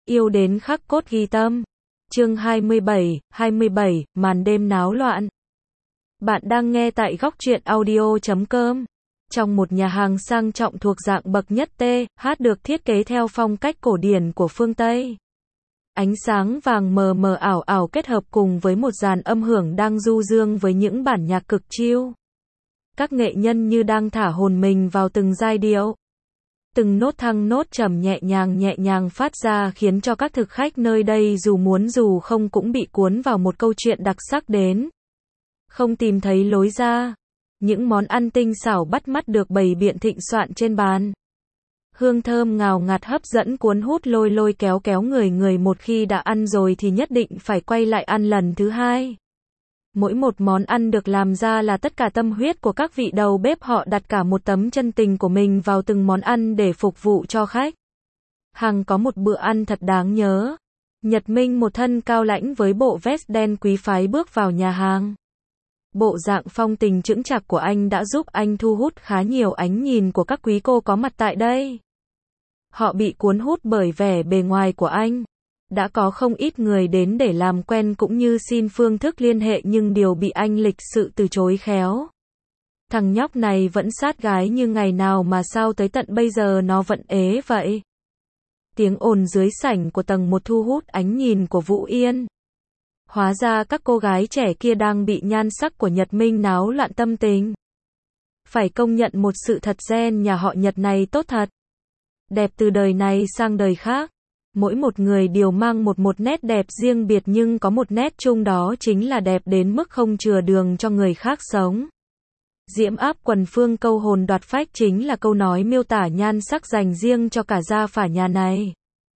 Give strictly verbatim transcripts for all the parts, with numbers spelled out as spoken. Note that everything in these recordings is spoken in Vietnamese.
Yêu đến khắc cốt ghi tâm. Chương hai mươi bảy, hai mươi bảy, màn đêm náo loạn. Bạn đang nghe tại góc truyện audio chấm com. Trong một nhà hàng sang trọng thuộc dạng bậc nhất T, hát được thiết kế theo phong cách cổ điển của phương Tây. Ánh sáng vàng mờ mờ ảo ảo kết hợp cùng với một dàn âm hưởng đang du dương với những bản nhạc cực chill. Các nghệ nhân như đang thả hồn mình vào từng giai điệu. Từng nốt thăng nốt trầm nhẹ nhàng nhẹ nhàng phát ra khiến cho các thực khách nơi đây dù muốn dù không cũng bị cuốn vào một câu chuyện đặc sắc đến không tìm thấy lối ra. Những món ăn tinh xảo bắt mắt được bày biện thịnh soạn trên bàn. Hương thơm ngào ngạt hấp dẫn cuốn hút lôi lôi kéo kéo người người, một khi đã ăn rồi thì nhất định phải quay lại ăn lần thứ hai. Mỗi một món ăn được làm ra là tất cả tâm huyết của các vị đầu bếp, họ đặt cả một tấm chân tình của mình vào từng món ăn để phục vụ cho khách. Hằng có một bữa ăn thật đáng nhớ. Nhật Minh, một thân cao lãnh với bộ vest đen quý phái, bước vào nhà hàng. Bộ dạng phong tình chững chạc của anh đã giúp anh thu hút khá nhiều ánh nhìn của các quý cô có mặt tại đây. Họ bị cuốn hút bởi vẻ bề ngoài của anh. Đã có không ít người đến để làm quen cũng như xin phương thức liên hệ, nhưng đều bị anh lịch sự từ chối khéo. Thằng nhóc này vẫn sát gái như ngày nào mà sao tới tận bây giờ nó vẫn ế vậy? Tiếng ồn dưới sảnh của tầng một thu hút ánh nhìn của Vũ Yên. Hóa ra các cô gái trẻ kia đang bị nhan sắc của Nhật Minh náo loạn tâm tình. Phải công nhận một sự thật, gen nhà họ Nhật này tốt thật. Đẹp từ đời này sang đời khác. Mỗi một người đều mang một một nét đẹp riêng biệt, nhưng có một nét chung, đó chính là đẹp đến mức không chừa đường cho người khác sống. Diễm áp quần phương, câu hồn đoạt phách chính là câu nói miêu tả nhan sắc dành riêng cho cả gia phả nhà này.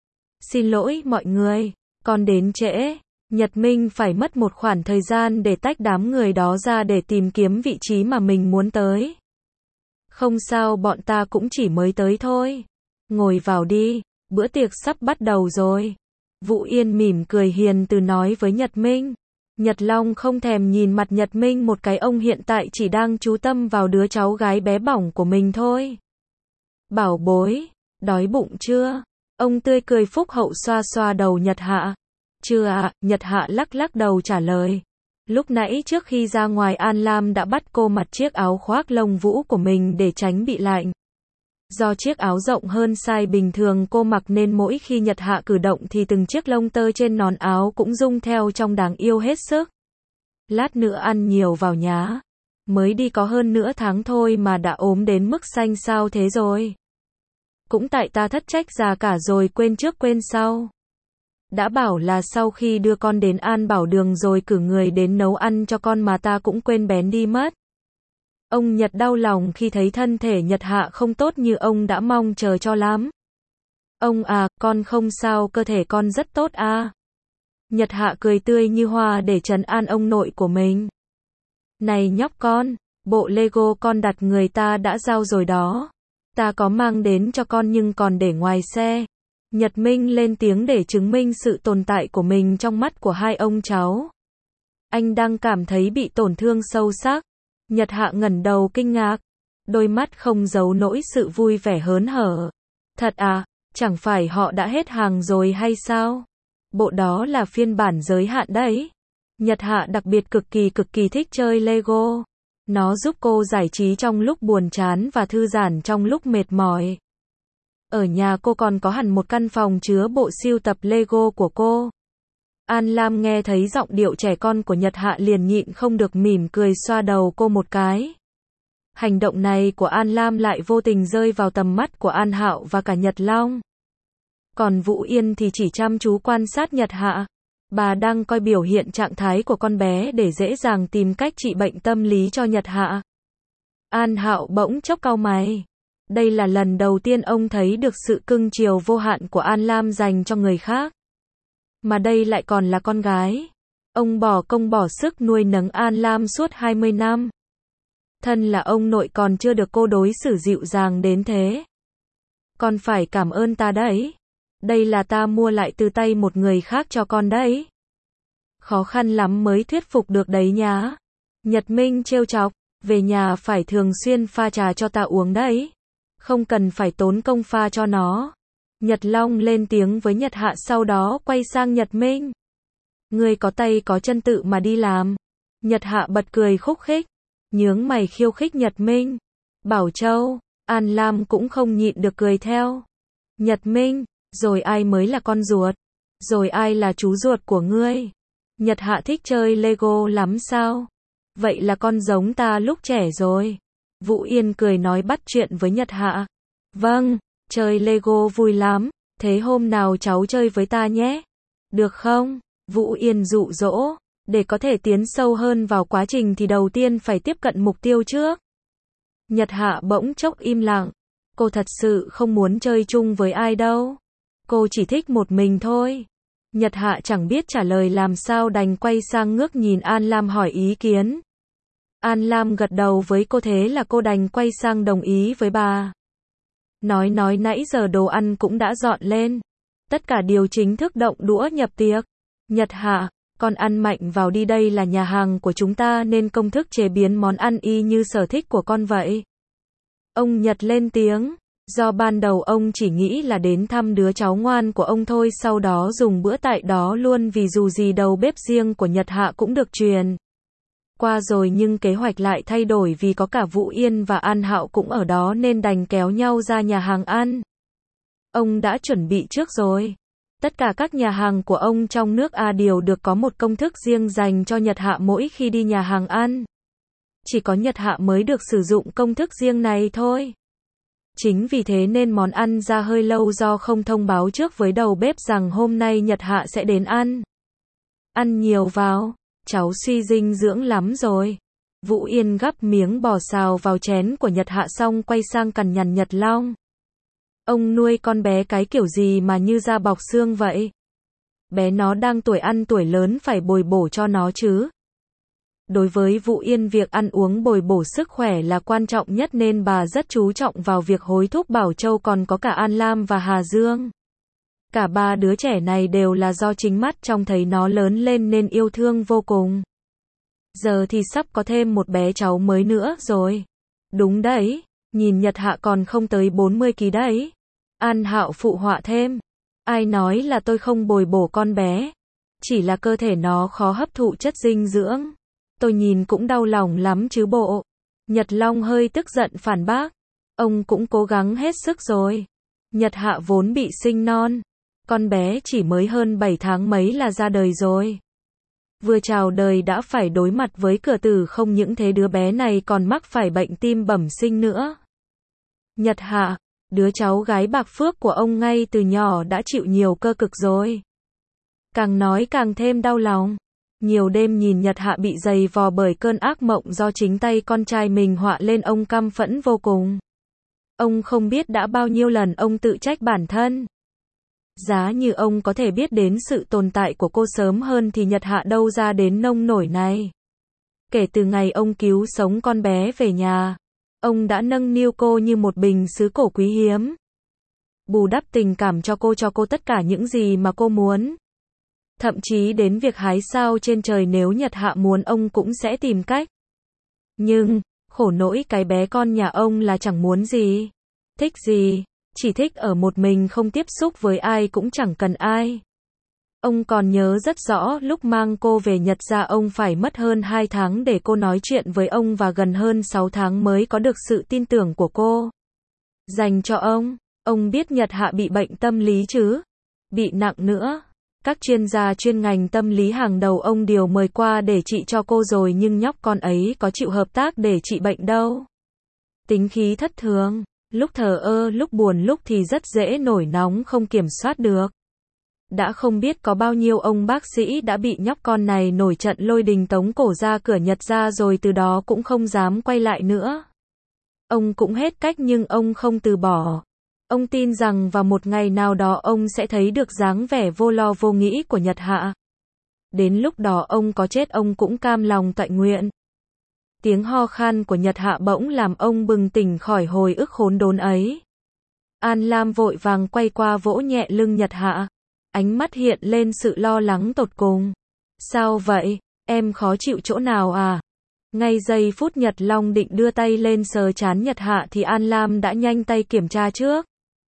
Xin lỗi mọi người, con đến trễ. Nhật Minh phải mất một khoảng thời gian để tách đám người đó ra để tìm kiếm vị trí mà mình muốn tới. Không sao, bọn ta cũng chỉ mới tới thôi. Ngồi vào đi. Bữa tiệc sắp bắt đầu rồi. Vũ Yên mỉm cười hiền từ nói với Nhật Minh. Nhật Long không thèm nhìn mặt Nhật Minh một cái, ông hiện tại chỉ đang chú tâm vào đứa cháu gái bé bỏng của mình thôi. Bảo bối, đói bụng chưa? Ông tươi cười phúc hậu xoa xoa đầu Nhật Hạ. Chưa ạ, Nhật Hạ lắc lắc đầu trả lời. Lúc nãy trước khi ra ngoài, An Lam đã bắt cô mặc chiếc áo khoác lông vũ của mình để tránh bị lạnh. Do chiếc áo rộng hơn size bình thường cô mặc nên mỗi khi Nhật Hạ cử động thì từng chiếc lông tơ trên nón áo cũng rung theo trông đáng yêu hết sức. Lát nữa ăn nhiều vào nhá. Mới đi có hơn nửa tháng thôi mà đã ốm đến mức xanh xao thế rồi. Cũng tại ta thất trách già cả rồi, quên trước quên sau. Đã bảo là sau khi đưa con đến An Bảo Đường rồi cử người đến nấu ăn cho con mà ta cũng quên bén đi mất. Ông Nhật đau lòng khi thấy thân thể Nhật Hạ không tốt như ông đã mong chờ cho lắm. Ông à, con không sao, cơ thể con rất tốt à. Nhật Hạ cười tươi như hoa để trấn an ông nội của mình. Này nhóc con, bộ Lego con đặt người ta đã giao rồi đó. Ta có mang đến cho con nhưng còn để ngoài xe. Nhật Minh lên tiếng để chứng minh sự tồn tại của mình trong mắt của hai ông cháu. Anh đang cảm thấy bị tổn thương sâu sắc. Nhật Hạ ngẩng đầu kinh ngạc, đôi mắt không giấu nỗi sự vui vẻ hớn hở. Thật à, chẳng phải họ đã hết hàng rồi hay sao? Bộ đó là phiên bản giới hạn đấy. Nhật Hạ đặc biệt cực kỳ cực kỳ thích chơi Lego. Nó giúp cô giải trí trong lúc buồn chán và thư giãn trong lúc mệt mỏi. Ở nhà cô còn có hẳn một căn phòng chứa bộ sưu tập Lego của cô. An Lam nghe thấy giọng điệu trẻ con của Nhật Hạ liền nhịn không được mỉm cười xoa đầu cô một cái. Hành động này của An Lam lại vô tình rơi vào tầm mắt của An Hạo và cả Nhật Long. Còn Vũ Yên thì chỉ chăm chú quan sát Nhật Hạ. Bà đang coi biểu hiện trạng thái của con bé để dễ dàng tìm cách trị bệnh tâm lý cho Nhật Hạ. An Hạo bỗng chốc cau mày. Đây là lần đầu tiên ông thấy được sự cưng chiều vô hạn của An Lam dành cho người khác. Mà đây lại còn là con gái. Ông bỏ công bỏ sức nuôi nấng An Lam suốt hai mươi năm. Thân là ông nội còn chưa được cô đối xử dịu dàng đến thế. Con phải cảm ơn ta đấy. Đây là ta mua lại từ tay một người khác cho con đấy. Khó khăn lắm mới thuyết phục được đấy nhá. Nhật Minh trêu chọc, về nhà phải thường xuyên pha trà cho ta uống đấy. Không cần phải tốn công pha cho nó. Nhật Long lên tiếng với Nhật Hạ sau đó quay sang Nhật Minh. Ngươi có tay có chân tự mà đi làm. Nhật Hạ bật cười khúc khích. Nhướng mày khiêu khích Nhật Minh. Bảo Châu, An Lam cũng không nhịn được cười theo. Nhật Minh, rồi ai mới là con ruột? Rồi ai là chú ruột của ngươi? Nhật Hạ thích chơi Lego lắm sao? Vậy là con giống ta lúc trẻ rồi. Vũ Yên cười nói bắt chuyện với Nhật Hạ. Vâng, chơi Lego vui lắm, thế hôm nào cháu chơi với ta nhé. Được không? Vũ Yên dụ dỗ, để có thể tiến sâu hơn vào quá trình thì đầu tiên phải tiếp cận mục tiêu trước. Nhật Hạ bỗng chốc im lặng, cô thật sự không muốn chơi chung với ai đâu. Cô chỉ thích một mình thôi. Nhật Hạ chẳng biết trả lời làm sao đành quay sang ngước nhìn An Lam hỏi ý kiến. An Lam gật đầu với cô thế là cô đành quay sang đồng ý với bà. Nói nói nãy giờ đồ ăn cũng đã dọn lên. Tất cả đều chính thức động đũa nhập tiệc. Nhật Hạ, con ăn mạnh vào đi, đây là nhà hàng của chúng ta nên công thức chế biến món ăn y như sở thích của con vậy. Ông Nhật lên tiếng, do ban đầu ông chỉ nghĩ là đến thăm đứa cháu ngoan của ông thôi, sau đó dùng bữa tại đó luôn vì dù gì đầu bếp riêng của Nhật Hạ cũng được truyền qua rồi, nhưng kế hoạch lại thay đổi vì có cả Vũ Yên và An Hạo cũng ở đó nên đành kéo nhau ra nhà hàng ăn. Ông đã chuẩn bị trước rồi. Tất cả các nhà hàng của ông trong nước A đều được có một công thức riêng dành cho Nhật Hạ mỗi khi đi nhà hàng ăn. Chỉ có Nhật Hạ mới được sử dụng công thức riêng này thôi. Chính vì thế nên món ăn ra hơi lâu do không thông báo trước với đầu bếp rằng hôm nay Nhật Hạ sẽ đến ăn. Ăn nhiều vào, cháu suy dinh dưỡng lắm rồi. Vũ Yên gắp miếng bò xào vào chén của Nhật Hạ xong quay sang cằn nhằn Nhật Long. Ông nuôi con bé cái kiểu gì mà như da bọc xương vậy? Bé nó đang tuổi ăn tuổi lớn phải bồi bổ cho nó chứ. Đối với Vũ Yên việc ăn uống bồi bổ sức khỏe là quan trọng nhất nên bà rất chú trọng vào việc hối thúc Bảo Châu, còn có cả An Lam và Hà Dương. Cả ba đứa trẻ này đều là do chính mắt trông thấy nó lớn lên nên yêu thương vô cùng. Giờ thì sắp có thêm một bé cháu mới nữa rồi. Đúng đấy, nhìn Nhật Hạ còn không tới bốn mươi ki lô gam đấy. An Hạo phụ họa thêm. Ai nói là tôi không bồi bổ con bé. Chỉ là cơ thể nó khó hấp thụ chất dinh dưỡng. Tôi nhìn cũng đau lòng lắm chứ bộ. Nhật Long hơi tức giận phản bác. Ông cũng cố gắng hết sức rồi. Nhật Hạ vốn bị sinh non. Con bé chỉ mới hơn bảy tháng mấy là ra đời rồi. Vừa chào đời đã phải đối mặt với cửa tử, không những thế đứa bé này còn mắc phải bệnh tim bẩm sinh nữa. Nhật Hạ, đứa cháu gái bạc phước của ông ngay từ nhỏ đã chịu nhiều cơ cực rồi. Càng nói càng thêm đau lòng. Nhiều đêm nhìn Nhật Hạ bị dày vò bởi cơn ác mộng do chính tay con trai mình họa lên, ông căm phẫn vô cùng. Ông không biết đã bao nhiêu lần ông tự trách bản thân. Giá như ông có thể biết đến sự tồn tại của cô sớm hơn thì Nhật Hạ đâu ra đến nông nổi này. Kể từ ngày ông cứu sống con bé về nhà, ông đã nâng niu cô như một bình sứ cổ quý hiếm. Bù đắp tình cảm cho cô, cho cô tất cả những gì mà cô muốn. Thậm chí đến việc hái sao trên trời nếu Nhật Hạ muốn ông cũng sẽ tìm cách. Nhưng, khổ nỗi cái bé con nhà ông là chẳng muốn gì, thích gì, chỉ thích ở một mình không tiếp xúc với ai cũng chẳng cần ai. Ông còn nhớ rất rõ lúc mang cô về Nhật ra ông phải mất hơn hai tháng để cô nói chuyện với ông và gần hơn sáu tháng mới có được sự tin tưởng của cô dành cho ông. Ông biết Nhật Hạ bị bệnh tâm lý chứ? Bị nặng nữa. Các chuyên gia chuyên ngành tâm lý hàng đầu ông đều mời qua để trị cho cô rồi nhưng nhóc con ấy có chịu hợp tác để trị bệnh đâu. Tính khí thất thường, lúc thờ ơ lúc buồn lúc thì rất dễ nổi nóng không kiểm soát được. Đã không biết có bao nhiêu ông bác sĩ đã bị nhóc con này nổi trận lôi đình tống cổ ra cửa Nhật ra rồi từ đó cũng không dám quay lại nữa. Ông cũng hết cách nhưng ông không từ bỏ. Ông tin rằng vào một ngày nào đó ông sẽ thấy được dáng vẻ vô lo vô nghĩ của Nhật Hạ. Đến lúc đó ông có chết ông cũng cam lòng tọa nguyện. Tiếng ho khan của Nhật Hạ bỗng làm ông bừng tỉnh khỏi hồi ức khốn đốn ấy. An Lam vội vàng quay qua vỗ nhẹ lưng Nhật Hạ. Ánh mắt hiện lên sự lo lắng tột cùng. Sao vậy? Em khó chịu chỗ nào à? Ngay giây phút Nhật Long định đưa tay lên sờ trán Nhật Hạ thì An Lam đã nhanh tay kiểm tra trước.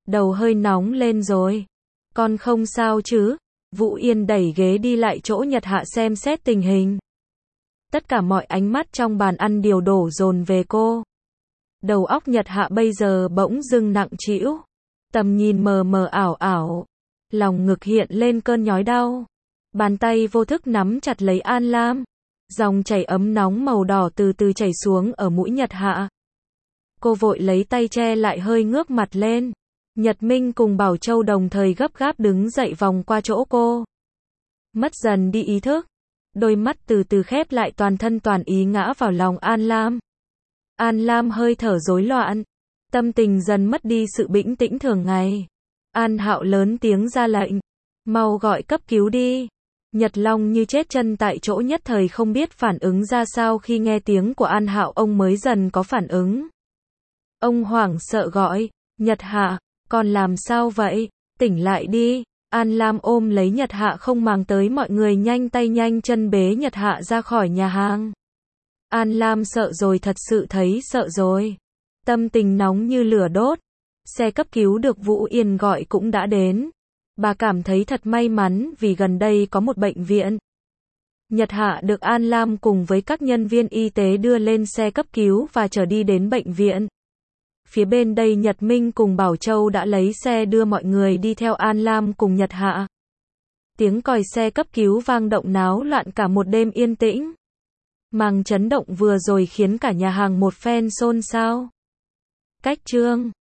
Đầu hơi nóng lên rồi. Con không sao chứ? Vũ Yên đẩy ghế đi lại chỗ Nhật Hạ xem xét tình hình. Tất cả mọi ánh mắt trong bàn ăn đều đổ dồn về cô. Đầu óc Nhật Hạ bây giờ bỗng dưng nặng trĩu. Tầm nhìn mờ mờ ảo ảo. Lòng ngực hiện lên cơn nhói đau. Bàn tay vô thức nắm chặt lấy An Lam. Dòng chảy ấm nóng màu đỏ từ từ chảy xuống ở mũi Nhật Hạ. Cô vội lấy tay che lại hơi ngước mặt lên. Nhật Minh cùng Bảo Châu đồng thời gấp gáp đứng dậy vòng qua chỗ cô. Mất dần đi ý thức. Đôi mắt từ từ khép lại, toàn thân toàn ý ngã vào lòng An Lam. An Lam hơi thở rối loạn. Tâm tình dần mất đi sự bình tĩnh thường ngày. An Hạo lớn tiếng ra lệnh. Mau gọi cấp cứu đi. Nhật Long như chết chân tại chỗ, nhất thời không biết phản ứng ra sao khi nghe tiếng của An Hạo, ông mới dần có phản ứng. Ông hoảng sợ gọi, Nhật Hạ, con làm sao vậy? Tỉnh lại đi. An Lam ôm lấy Nhật Hạ không màng tới mọi người, nhanh tay nhanh chân bế Nhật Hạ ra khỏi nhà hàng. An Lam sợ rồi, thật sự thấy sợ rồi. Tâm tình nóng như lửa đốt. Xe cấp cứu được Vũ Yên gọi cũng đã đến. Bà cảm thấy thật may mắn vì gần đây có một bệnh viện. Nhật Hạ được An Lam cùng với các nhân viên y tế đưa lên xe cấp cứu và chở đi đến bệnh viện. Phía bên đây Nhật Minh cùng Bảo Châu đã lấy xe đưa mọi người đi theo An Lam cùng Nhật Hạ. Tiếng còi xe cấp cứu vang động náo loạn cả một đêm yên tĩnh. Màn chấn động vừa rồi khiến cả nhà hàng một phen xôn xao. Cách chương